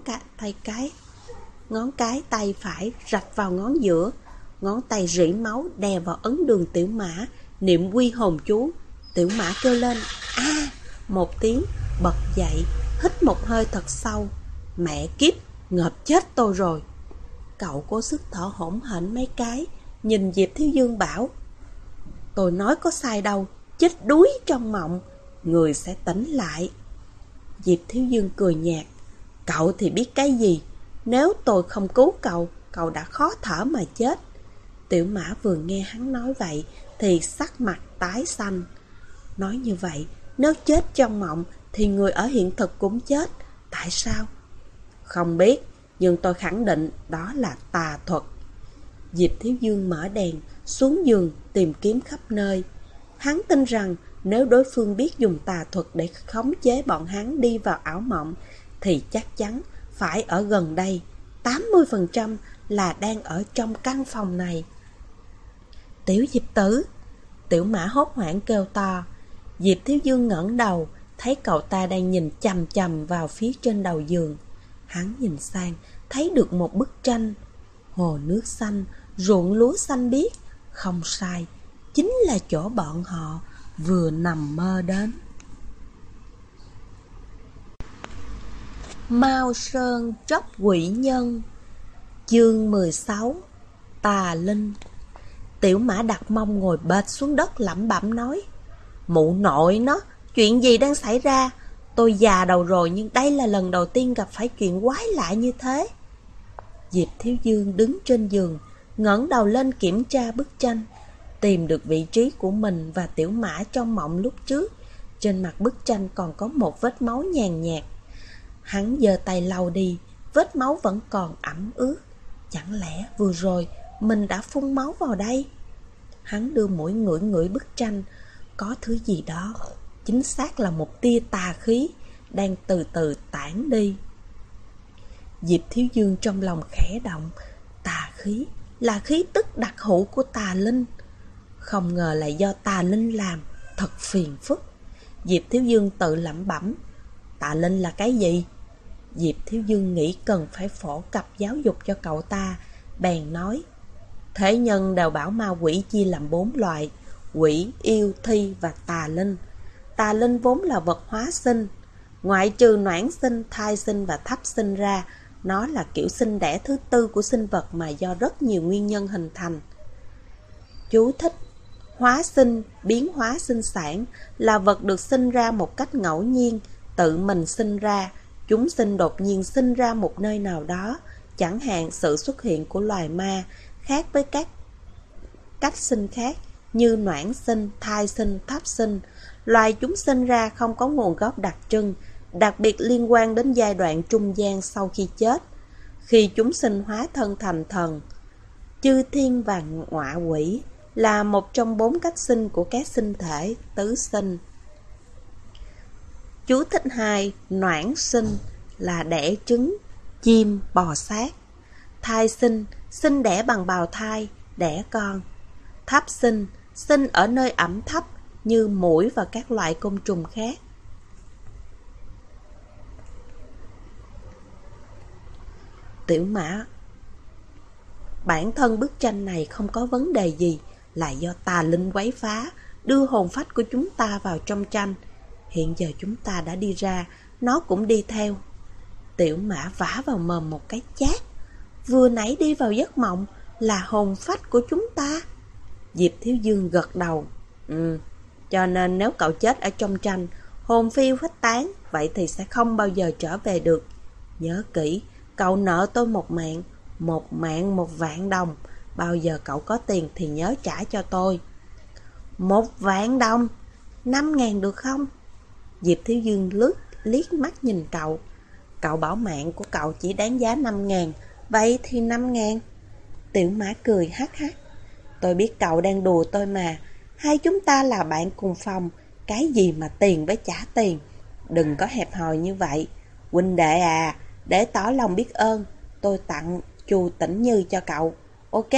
S2: cái tay phải rạch vào ngón giữa. Ngón tay rỉ máu đè vào ấn đường Tiểu Mã, niệm quy hồn chú. Tiểu Mã kêu lên a một tiếng, bật dậy, hít một hơi thật sâu. Mẹ kiếp, ngợp chết tôi rồi. Cậu cố sức thở hổn hển mấy cái, nhìn Diệp Thiếu Dương bảo: tôi nói có sai đâu, chết đuối trong mộng, người sẽ tỉnh lại. Diệp Thiếu Dương cười nhạt: cậu thì biết cái gì, nếu tôi không cứu cậu, cậu đã khó thở mà chết. Tiểu Mã vừa nghe hắn nói vậy thì sắc mặt tái xanh. Nói như vậy, nếu chết trong mộng thì người ở hiện thực cũng chết. Tại sao? Không biết, nhưng tôi khẳng định đó là tà thuật. Diệp Thiếu Dương mở đèn, xuống giường tìm kiếm khắp nơi. Hắn tin rằng nếu đối phương biết dùng tà thuật để khống chế bọn hắn đi vào ảo mộng thì chắc chắn phải ở gần đây. 80% là đang ở trong căn phòng này. Tiểu Diệp tử! Tiểu Mã hốt hoảng kêu to. Diệp Thiếu Dương ngẩng đầu, thấy cậu ta đang nhìn chằm chằm vào phía trên đầu giường. Hắn nhìn sang, thấy được một bức tranh. Hồ nước xanh, ruộng lúa xanh biếc. Không sai, chính là chỗ bọn họ vừa nằm mơ đến. Mao Sơn Tróc Quỷ Nhân. Chương 16. Tà Linh. Tiểu Mã đặt mông ngồi bệt xuống đất lẩm bẩm nói: mụ nội nó, chuyện gì đang xảy ra? Tôi già đầu rồi nhưng đây là lần đầu tiên gặp phải chuyện quái lạ như thế. Diệp Thiếu Dương đứng trên giường, ngẩng đầu lên kiểm tra bức tranh, tìm được vị trí của mình và Tiểu Mã trong mộng lúc trước. Trên mặt bức tranh còn có một vết máu nhàn nhạt. Hắn giơ tay lau đi, vết máu vẫn còn ẩm ướt. Chẳng lẽ vừa rồi mình đã phun máu vào đây? Hắn đưa mũi ngửi ngửi bức tranh. Có thứ gì đó, chính xác là một tia tà khí, đang từ từ tản đi. Diệp Thiếu Dương trong lòng khẽ động. Tà khí là khí tức đặc hữu của tà linh. Không ngờ là do tà linh làm, thật phiền phức. Diệp Thiếu Dương tự lẩm bẩm. Tà linh là cái gì? Diệp Thiếu Dương nghĩ cần phải phổ cập giáo dục cho cậu ta, bèn nói. Thế nhân đều bảo ma quỷ chia làm 4 loại: quỷ, yêu, thi và tà linh. Tà linh vốn là vật hóa sinh. Ngoại trừ noãn sinh, thai sinh và thấp sinh ra, nó là kiểu sinh đẻ thứ tư của sinh vật mà do rất nhiều nguyên nhân hình thành. Chú thích: hóa sinh, biến hóa sinh sản là vật được sinh ra một cách ngẫu nhiên, tự mình sinh ra. Chúng sinh đột nhiên sinh ra một nơi nào đó, chẳng hạn sự xuất hiện của loài ma, khác với các cách sinh khác như noãn sinh, thai sinh, thấp sinh. Loài chúng sinh ra không có nguồn gốc đặc trưng, đặc biệt liên quan đến giai đoạn trung gian sau khi chết, khi chúng sinh hóa thân thành thần. Chư thiên và ngọa quỷ là một trong 4 cách sinh của các sinh thể tứ sinh. Chú thích 2. Noãn sinh là đẻ trứng, chim, bò sát. Thai sinh, sinh đẻ bằng bào thai, đẻ con. Thấp sinh, sinh ở nơi ẩm thấp như muỗi và các loại côn trùng khác. Tiểu Mã: bản thân bức tranh này không có vấn đề gì, là do tà linh quấy phá, đưa hồn phách của chúng ta vào trong tranh. Hiện giờ chúng ta đã đi ra, nó cũng đi theo. Tiểu Mã vả vào mồm một cái chát. Vừa nãy đi vào giấc mộng là hồn phách của chúng ta. Diệp Thiếu Dương gật đầu. Cho nên nếu cậu chết ở trong tranh, hồn phiêu phách tán, vậy thì sẽ không bao giờ trở về được. Nhớ kỹ, cậu nợ tôi 1 mạng, 1 mạng 1 vạn đồng. Bao giờ cậu có tiền thì nhớ trả cho tôi. 1 vạn đồng? 5.000 được không? Diệp Thiếu Dương liếc mắt nhìn cậu. Cậu bảo mạng của cậu chỉ đáng giá 5.000, vậy thì 5.000. Tiểu Mã cười hắc hắc. Tôi biết cậu đang đùa tôi mà. Hai chúng ta là bạn cùng phòng, cái gì mà tiền với trả tiền. Đừng có hẹp hòi như vậy. Huynh đệ à, để tỏ lòng biết ơn, tôi tặng Chu Tĩnh Như cho cậu, ok?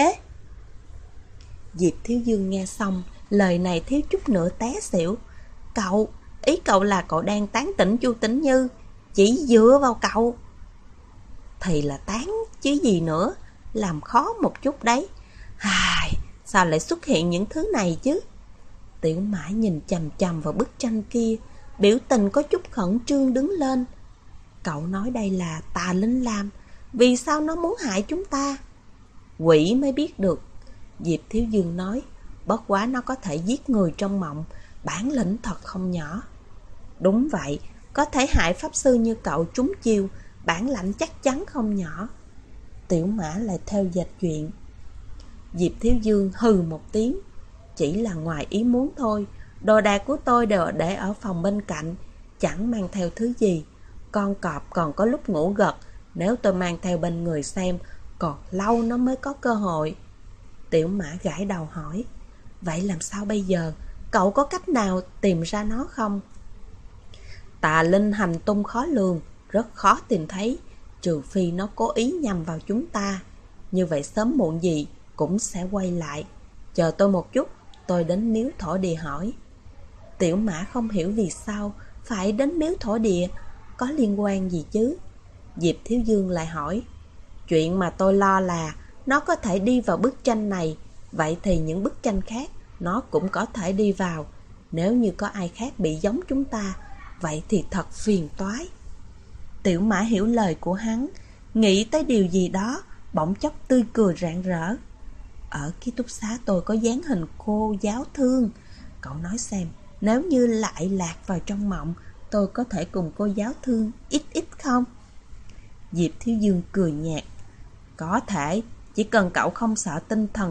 S2: Diệp Thiếu Dương nghe xong, lời này thiếu chút nữa té xỉu. Ý cậu là cậu đang tán tỉnh Chu Tĩnh Như, chỉ dựa vào cậu. Thì là tán chứ gì nữa, làm khó một chút đấy. Sao lại xuất hiện những thứ này chứ? Tiểu Mã nhìn chằm chằm vào bức tranh kia, biểu tình có chút khẩn trương đứng lên. Cậu nói đây là tà linh làm, vì sao nó muốn hại chúng ta? Quỷ mới biết được. Diệp Thiếu Dương nói, bất quá nó có thể giết người trong mộng, bản lĩnh thật không nhỏ. Đúng vậy, có thể hại pháp sư như cậu trúng chiêu, bản lãnh chắc chắn không nhỏ. Tiểu Mã lại theo dệt chuyện. Diệp Thiếu Dương hừ một tiếng. Chỉ là ngoài ý muốn thôi, đồ đạc của tôi đều để ở phòng bên cạnh, chẳng mang theo thứ gì. Con cọp còn có lúc ngủ gật, nếu tôi mang theo bên người xem, còn lâu nó mới có cơ hội. Tiểu Mã gãi đầu hỏi, vậy làm sao bây giờ? Cậu có cách nào tìm ra nó không? Tà linh hành tung khó lường, rất khó tìm thấy, trừ phi nó cố ý nhằm vào chúng ta. Như vậy sớm muộn gì cũng sẽ quay lại. Chờ tôi một chút, tôi đến miếu thổ địa hỏi. Tiểu Mã không hiểu vì sao phải đến miếu thổ địa, có liên quan gì chứ? Diệp Thiếu Dương lại hỏi, chuyện mà tôi lo là nó có thể đi vào bức tranh này, vậy thì những bức tranh khác nó cũng có thể đi vào. Nếu như có ai khác bị giống chúng ta, vậy thì thật phiền toái. Tiểu Mã hiểu lời của hắn, nghĩ tới điều gì đó, bỗng chốc tươi cười rạng rỡ. Ở ký túc xá tôi có dán hình cô giáo thương. Cậu nói xem, nếu như lại lạc vào trong mộng, tôi có thể cùng cô giáo thương ít không? Diệp Thiếu Dương cười nhạt. Có thể, chỉ cần cậu không sợ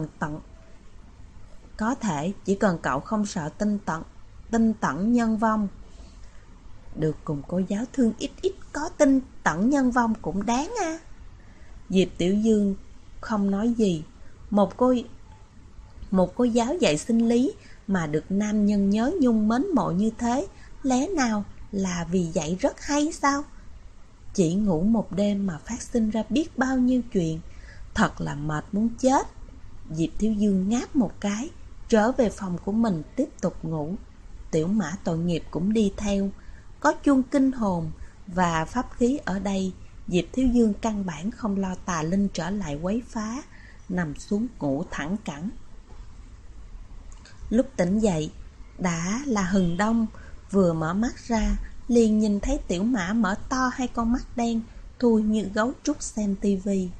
S2: tinh tận nhân vong. Được cùng cô giáo thương ít có tinh tận nhân vong cũng đáng à. Diệp Tiểu Dương không nói gì. Một cô giáo dạy sinh lý mà được nam nhân nhớ nhung mến mộ như thế, lẽ nào là vì dạy rất hay sao? Chỉ ngủ một đêm mà phát sinh ra biết bao nhiêu chuyện, thật là mệt muốn chết. Diệp Thiếu Dương ngáp một cái, trở về phòng của mình tiếp tục ngủ. Tiểu Mã tội nghiệp cũng đi theo. Có chuông kinh hồn và pháp khí ở đây, Diệp Thiếu Dương căn bản không lo tà linh trở lại quấy phá, nằm xuống ngủ thẳng cẳng. Lúc tỉnh dậy, đã là hừng đông, vừa mở mắt ra, liền nhìn thấy Tiểu Mã mở to hai con mắt đen, thui như gấu trúc xem tivi.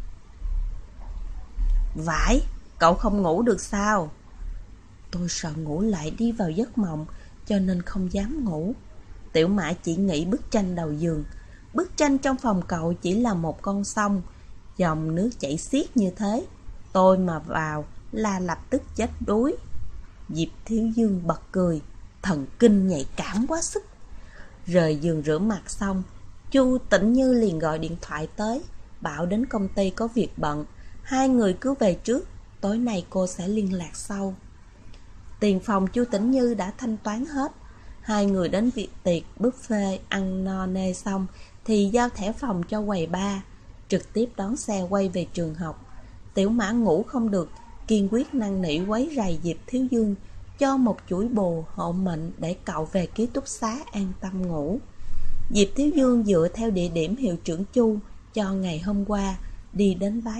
S2: Vãi, cậu không ngủ được sao? Tôi sợ ngủ lại đi vào giấc mộng, cho nên không dám ngủ. Tiểu Mã chỉ nghĩ bức tranh đầu giường. Bức tranh trong phòng cậu chỉ là một con sông, dòng nước chảy xiết như thế. Tôi mà vào là lập tức chết đuối. Diệp Thiếu Dương bật cười, thần kinh nhạy cảm quá sức. Rời giường rửa mặt xong, Chu Tĩnh Như liền gọi điện thoại tới, bảo đến công ty có việc bận. Hai người cứ về trước, tối nay cô sẽ liên lạc sau. Tiền phòng Chu Tĩnh Như đã thanh toán hết. Hai người đến tiệc buffet ăn no nê xong thì giao thẻ phòng cho quầy bar, trực tiếp đón xe quay về trường học. Tiểu Mã ngủ không được, kiên quyết năn nỉ quấy rầy Diệp Thiếu Dương cho một chuỗi bồ hộ mệnh để cậu về ký túc xá an tâm ngủ. Diệp Thiếu Dương dựa theo địa điểm hiệu trưởng Chu cho ngày hôm qua, đi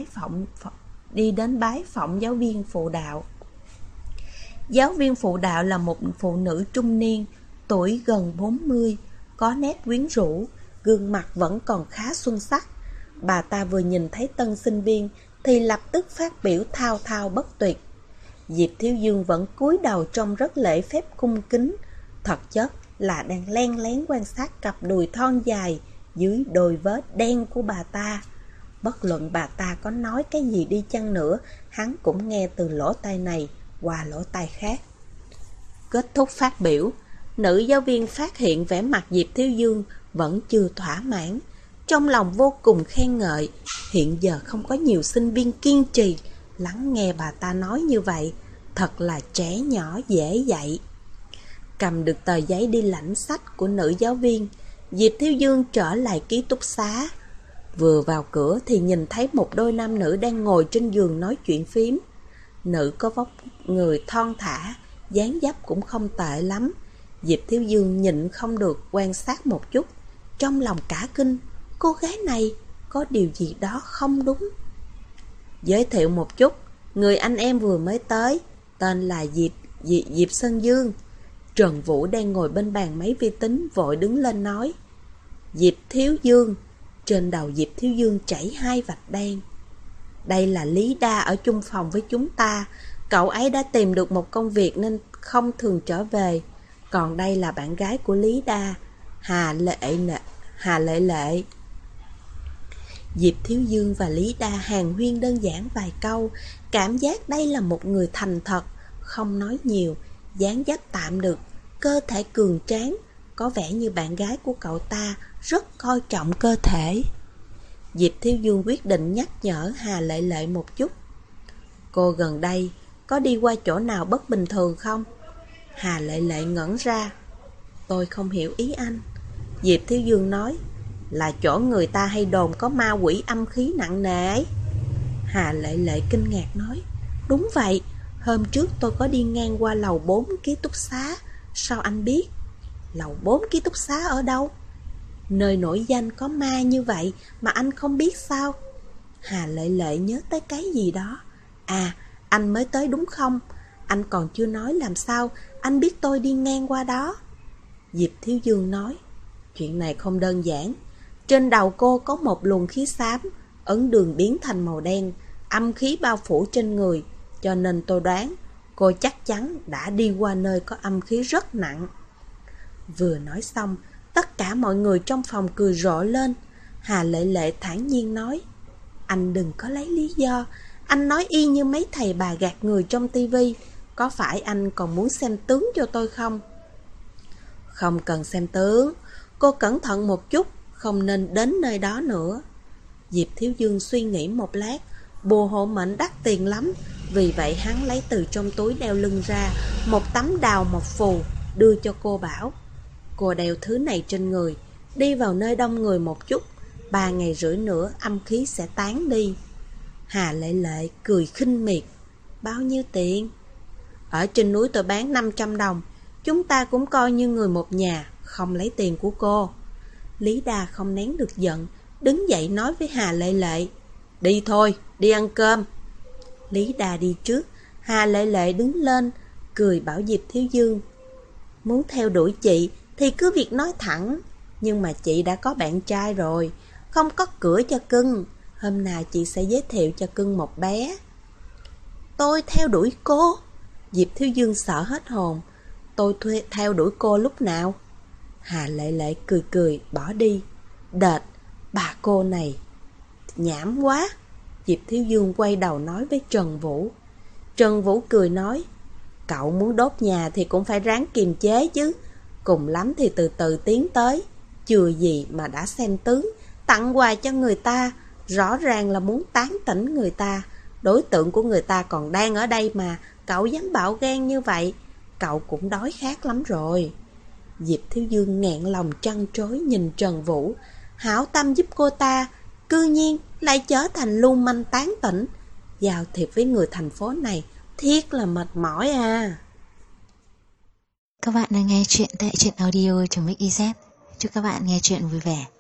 S2: đến bái phỏng giáo viên phụ đạo. Giáo viên phụ đạo là một phụ nữ trung niên, tuổi gần 40, có nét quyến rũ, gương mặt vẫn còn khá xuân sắc. Bà ta vừa nhìn thấy tân sinh viên thì lập tức phát biểu thao thao bất tuyệt. Diệp Thiếu Dương vẫn cúi đầu trông rất lễ phép cung kính, thật chất là đang len lén quan sát cặp đùi thon dài dưới đôi vết đen của bà ta. Bất luận bà ta có nói cái gì đi chăng nữa, hắn cũng nghe từ lỗ tai này qua lỗ tai khác. Kết thúc phát biểu, nữ giáo viên phát hiện vẻ mặt Diệp Thiếu Dương vẫn chưa thỏa mãn, trong lòng vô cùng khen ngợi. Hiện giờ không có nhiều sinh viên kiên trì lắng nghe bà ta nói như vậy, thật là trẻ nhỏ dễ dạy. Cầm được tờ giấy đi lãnh sách của nữ giáo viên, Diệp Thiếu Dương trở lại ký túc xá. Vừa vào cửa thì nhìn thấy một đôi nam nữ đang ngồi trên giường nói chuyện phím. Nữ có vóc người thon thả, dáng dấp cũng không tệ lắm. Diệp Thiếu Dương nhịn không được quan sát một chút, trong lòng cả kinh, cô gái này có điều gì đó không đúng. Giới thiệu một chút, người anh em vừa mới tới, tên là Diệp Sơn Dương. Trần Vũ đang ngồi bên bàn máy vi tính vội đứng lên nói. Diệp Thiếu Dương. Trên đầu Diệp Thiếu Dương chảy hai vạch đen. Đây là Lý Đa ở chung phòng với chúng ta. Cậu ấy đã tìm được một công việc nên không thường trở về. Còn đây là bạn gái của Lý Đa, Hà Lệ Lệ. Diệp Thiếu Dương và Lý Đa hàn huyên đơn giản vài câu, cảm giác đây là một người thành thật, không nói nhiều, dáng dấp tạm được, cơ thể cường tráng, có vẻ như bạn gái của cậu ta rất coi trọng cơ thể. Diệp Thiếu Dương quyết định nhắc nhở Hà Lệ Lệ một chút. Cô gần đây có đi qua chỗ nào bất bình thường không? Hà Lệ Lệ ngẩn ra. Tôi không hiểu ý anh. Diệp Thiếu Dương nói. Là chỗ người ta hay đồn có ma quỷ âm khí nặng nề ấy. Hà Lệ Lệ kinh ngạc nói. Đúng vậy, hôm trước tôi có đi ngang qua lầu 4 ký túc xá. Sao anh biết? Lầu 4 ký túc xá ở đâu? Nơi nổi danh có ma như vậy mà anh không biết sao? Hà Lệ Lệ nhớ tới cái gì đó. À, anh mới tới đúng không? Anh còn chưa nói làm sao anh biết tôi đi ngang qua đó? Diệp Thiếu Dương nói. Chuyện này không đơn giản. Trên đầu cô có một luồng khí xám, ấn đường biến thành màu đen, âm khí bao phủ trên người, cho nên tôi đoán cô chắc chắn đã đi qua nơi có âm khí rất nặng. Vừa nói xong, tất cả mọi người trong phòng cười rộ lên. Hà Lệ Lệ thản nhiên nói. Anh đừng có lấy lý do, anh nói y như mấy thầy bà gạt người trong tivi. Có phải anh còn muốn xem tướng cho tôi không? Không cần xem tướng, cô cẩn thận một chút, không nên đến nơi đó nữa. Diệp Thiếu Dương suy nghĩ một lát. Bùa hộ mệnh đắt tiền lắm, Vì vậy hắn lấy từ trong túi đeo lưng ra một tấm đào mộc phù, đưa cho cô bảo: cô đeo thứ này trên người, đi vào nơi đông người một chút, 3 ngày rưỡi nữa âm khí sẽ tán đi. Hà Lệ Lệ cười khinh miệt: bao nhiêu tiền? Ở trên núi tôi bán 500 đồng, chúng ta cũng coi như người một nhà, không lấy tiền của cô. Lý Đa không nén được giận, đứng dậy nói với Hà Lệ Lệ: đi thôi, đi ăn cơm. Lý Đa đi trước, Hà Lệ Lệ đứng lên, cười bảo Diệp Thiếu Dương: muốn theo đuổi chị thì cứ việc nói thẳng, nhưng mà chị đã có bạn trai rồi, không có cửa cho cưng. Hôm nào chị sẽ giới thiệu cho cưng một bé. Tôi theo đuổi cô? Diệp Thiếu Dương sợ hết hồn. Tôi theo đuổi cô lúc nào? Hà Lệ Lệ cười cười bỏ đi. Đệt, bà cô này nhảm quá. Diệp Thiếu Dương quay đầu nói với Trần Vũ. Trần Vũ cười nói: cậu muốn đốt nhà thì cũng phải ráng kiềm chế chứ, cùng lắm thì từ từ tiến tới. Chừa gì mà đã xem tướng, tặng quà cho người ta, rõ ràng là muốn tán tỉnh người ta. Đối tượng của người ta còn đang ở đây mà cậu dám bạo gan như vậy, cậu cũng đói khát lắm rồi. Diệp Thiếu Dương nghẹn lòng trăn trối nhìn Trần Vũ, hảo tâm giúp cô ta, cư nhiên lại trở thành lưu manh tán tỉnh. Giao thiệp với người thành phố này thiết là mệt mỏi à.
S1: Các bạn đang nghe chuyện tại truyện audio.mix.iz. Chúc các bạn nghe chuyện vui vẻ.